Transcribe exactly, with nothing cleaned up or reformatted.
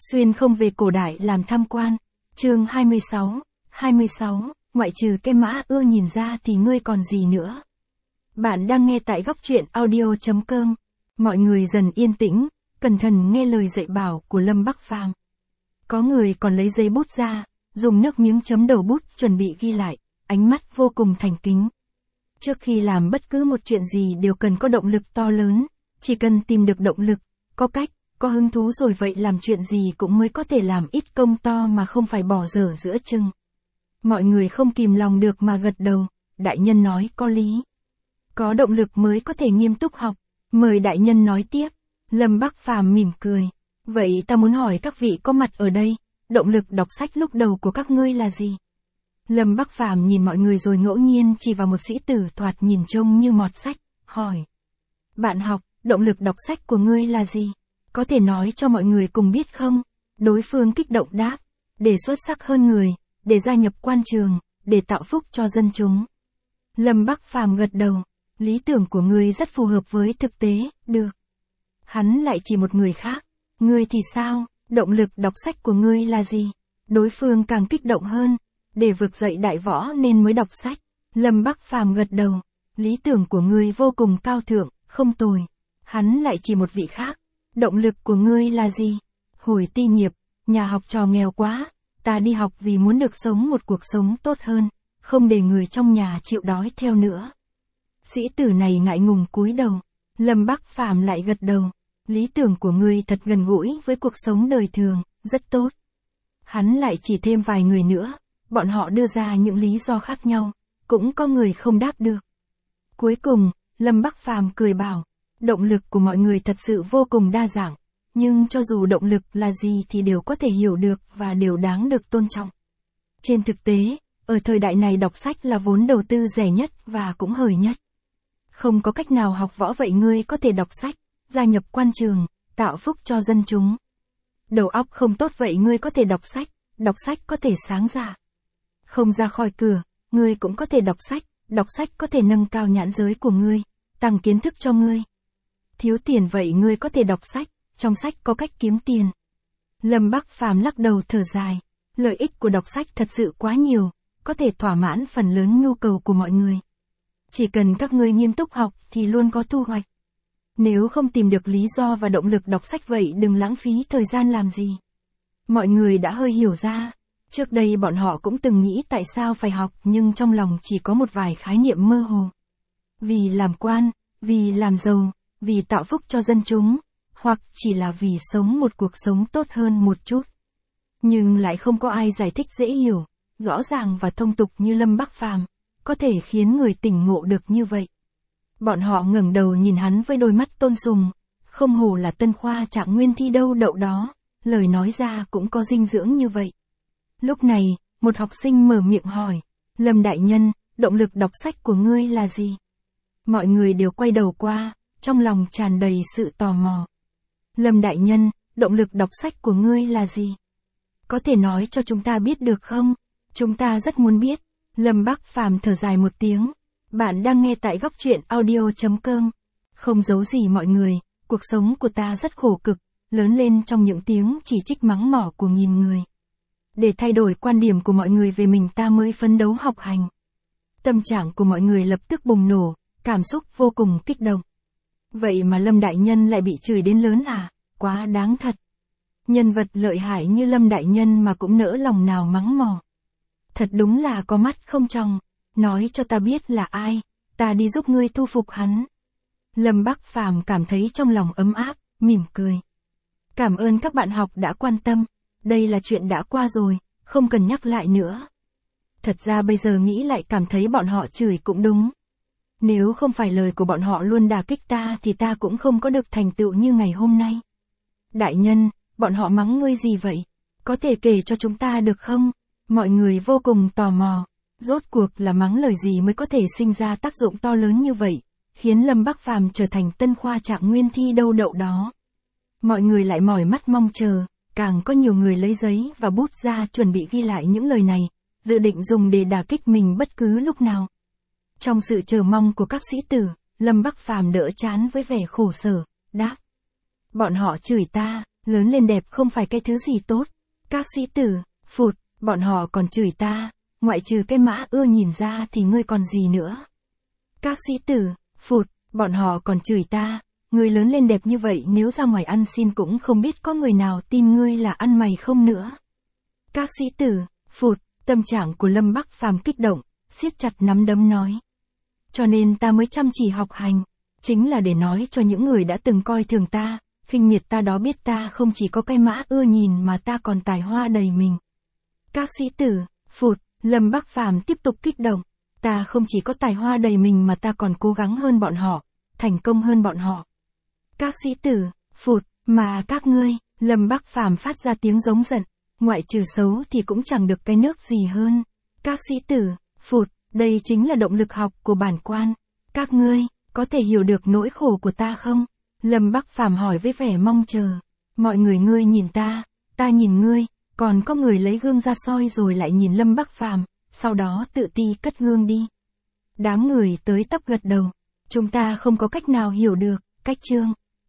Xuyên không về cổ đại làm tham quan. Chương hai mươi sáu, hai mươi sáu, ngoại trừ cái mã ưa nhìn ra thì ngươi còn gì nữa. Bạn đang nghe tại góc truyện audio chấm com. Mọi người dần yên tĩnh, cẩn thận nghe lời dạy bảo của Lâm Bắc Phàm. Có người còn lấy giấy bút ra, dùng nước miếng chấm đầu bút chuẩn bị ghi lại, ánh mắt vô cùng thành kính. Trước khi làm bất cứ một chuyện gì đều cần có động lực to lớn, chỉ cần tìm được động lực, có cách, có hứng thú rồi vậy làm chuyện gì cũng mới có thể làm ít công to mà không phải bỏ dở giữa chừng. Mọi người không kìm lòng được mà gật đầu, đại nhân nói có lý. Có động lực mới có thể nghiêm túc học, mời đại nhân nói tiếp. Lâm Bắc Phàm mỉm cười, vậy ta muốn hỏi các vị có mặt ở đây, động lực đọc sách lúc đầu của các ngươi là gì? Lâm Bắc Phàm nhìn mọi người rồi ngẫu nhiên chỉ vào một sĩ tử thoạt nhìn trông như mọt sách, hỏi. Bạn học, động lực đọc sách của ngươi là gì? Có thể nói cho mọi người cùng biết không? Đối phương kích động đáp, để xuất sắc hơn người, để gia nhập quan trường, để tạo phúc cho dân chúng. Lâm Bắc Phàm gật đầu, lý tưởng của ngươi rất phù hợp với thực tế, được. Hắn lại chỉ một người khác, ngươi thì sao, động lực đọc sách của ngươi là gì? Đối phương càng kích động hơn, để vực dậy đại võ nên mới đọc sách. Lâm Bắc Phàm gật đầu, lý tưởng của ngươi vô cùng cao thượng, không tồi. Hắn lại chỉ một vị khác, động lực của ngươi là gì? Hồi ti nghiệp, nhà học trò nghèo quá, ta đi học vì muốn được sống một cuộc sống tốt hơn, không để người trong nhà chịu đói theo nữa. Sĩ tử này ngại ngùng cúi đầu, Lâm Bắc Phàm lại gật đầu, lý tưởng của ngươi thật gần gũi với cuộc sống đời thường, rất tốt. Hắn lại chỉ thêm vài người nữa, bọn họ đưa ra những lý do khác nhau, cũng có người không đáp được. Cuối cùng, Lâm Bắc Phàm cười bảo, động lực của mọi người thật sự vô cùng đa dạng, nhưng cho dù động lực là gì thì đều có thể hiểu được và đều đáng được tôn trọng. Trên thực tế, ở thời đại này đọc sách là vốn đầu tư rẻ nhất và cũng hời nhất. Không có cách nào học võ vậy ngươi có thể đọc sách, gia nhập quan trường, tạo phúc cho dân chúng. Đầu óc không tốt vậy ngươi có thể đọc sách, đọc sách có thể sáng ra. Không ra khỏi cửa, ngươi cũng có thể đọc sách, đọc sách có thể nâng cao nhãn giới của ngươi, tăng kiến thức cho ngươi. Thiếu tiền vậy ngươi có thể đọc sách, trong sách có cách kiếm tiền. Lâm Bắc Phàm lắc đầu thở dài, lợi ích của đọc sách thật sự quá nhiều, có thể thỏa mãn phần lớn nhu cầu của mọi người. Chỉ cần các ngươi nghiêm túc học thì luôn có thu hoạch. Nếu không tìm được lý do và động lực đọc sách vậy đừng lãng phí thời gian làm gì. Mọi người đã hơi hiểu ra. Trước đây bọn họ cũng từng nghĩ tại sao phải học nhưng trong lòng chỉ có một vài khái niệm mơ hồ. Vì làm quan, vì làm giàu, vì tạo phúc cho dân chúng, hoặc chỉ là vì sống một cuộc sống tốt hơn một chút. Nhưng lại không có ai giải thích dễ hiểu, rõ ràng và thông tục như Lâm Bắc Phàm, có thể khiến người tỉnh ngộ được như vậy. Bọn họ ngẩng đầu nhìn hắn với đôi mắt tôn sùng, không hổ là tân khoa trạng nguyên thi đâu đậu đó, lời nói ra cũng có dinh dưỡng như vậy. Lúc này, một học sinh mở miệng hỏi, Lâm đại nhân, động lực đọc sách của ngươi là gì? Mọi người đều quay đầu qua, trong lòng tràn đầy sự tò mò. Lâm đại nhân, động lực đọc sách của ngươi là gì? Có thể nói cho chúng ta biết được không? Chúng ta rất muốn biết. Lâm Bắc Phàm thở dài một tiếng. Bạn đang nghe tại góc truyện audio chấm com. Không giấu gì mọi người, cuộc sống của ta rất khổ cực, lớn lên trong những tiếng chỉ trích mắng mỏ của nghìn người. Để thay đổi quan điểm của mọi người về mình ta mới phấn đấu học hành. Tâm trạng của mọi người lập tức bùng nổ, cảm xúc vô cùng kích động. Vậy mà Lâm đại nhân lại bị chửi đến lớn à, quá đáng thật. Nhân vật lợi hại như Lâm đại nhân mà cũng nỡ lòng nào mắng mỏ. Thật đúng là có mắt không tròng, nói cho ta biết là ai, ta đi giúp ngươi thu phục hắn. Lâm Bắc Phàm cảm thấy trong lòng ấm áp, mỉm cười. Cảm ơn các bạn học đã quan tâm, đây là chuyện đã qua rồi, không cần nhắc lại nữa. Thật ra bây giờ nghĩ lại cảm thấy bọn họ chửi cũng đúng. Nếu không phải lời của bọn họ luôn đả kích ta thì ta cũng không có được thành tựu như ngày hôm nay. Đại nhân, bọn họ mắng ngươi gì vậy? Có thể kể cho chúng ta được không? Mọi người vô cùng tò mò. Rốt cuộc là mắng lời gì mới có thể sinh ra tác dụng to lớn như vậy, khiến Lâm Bắc Phàm trở thành tân khoa trạng nguyên thi đâu đậu đó. Mọi người lại mỏi mắt mong chờ, càng có nhiều người lấy giấy và bút ra chuẩn bị ghi lại những lời này, dự định dùng để đả kích mình bất cứ lúc nào. Trong sự chờ mong của các sĩ tử, Lâm Bắc Phàm đỡ chán với vẻ khổ sở, đáp. Bọn họ chửi ta, Lớn lên đẹp không phải cái thứ gì tốt. Các sĩ tử, phụt, bọn họ còn chửi ta, ngoại trừ cái mã ưa nhìn ra thì ngươi còn gì nữa. Các sĩ tử, phụt, bọn họ còn chửi ta, ngươi lớn lên đẹp như vậy nếu ra ngoài ăn xin cũng không biết có người nào tin ngươi là ăn mày không nữa. Các sĩ tử, phụt, tâm trạng của Lâm Bắc Phàm kích động, siết chặt nắm đấm nói. Cho nên ta mới chăm chỉ học hành, chính là để nói cho những người đã từng coi thường ta, khinh miệt ta đó biết ta không chỉ có cái mã ưa nhìn mà ta còn tài hoa đầy mình. Các sĩ tử, phụt, Lâm Bắc Phàm tiếp tục kích động, ta không chỉ có tài hoa đầy mình mà ta còn cố gắng hơn bọn họ, thành công hơn bọn họ. Các sĩ tử, phụt, mà các ngươi, Lâm Bắc Phàm phát ra tiếng giống giận, ngoại trừ xấu thì cũng chẳng được cái nước gì hơn. Các sĩ tử, phụt, đây chính là động lực học của bản quan. Các ngươi, có thể hiểu được nỗi khổ của ta không? Lâm Bắc Phàm hỏi với vẻ mong chờ. Mọi người ngươi nhìn ta, ta nhìn ngươi, còn có người lấy gương ra soi rồi lại nhìn Lâm Bắc Phàm, sau đó tự ti cất gương đi. Đám người tới tấp gật đầu. Chúng ta không có cách nào hiểu được, cách chương.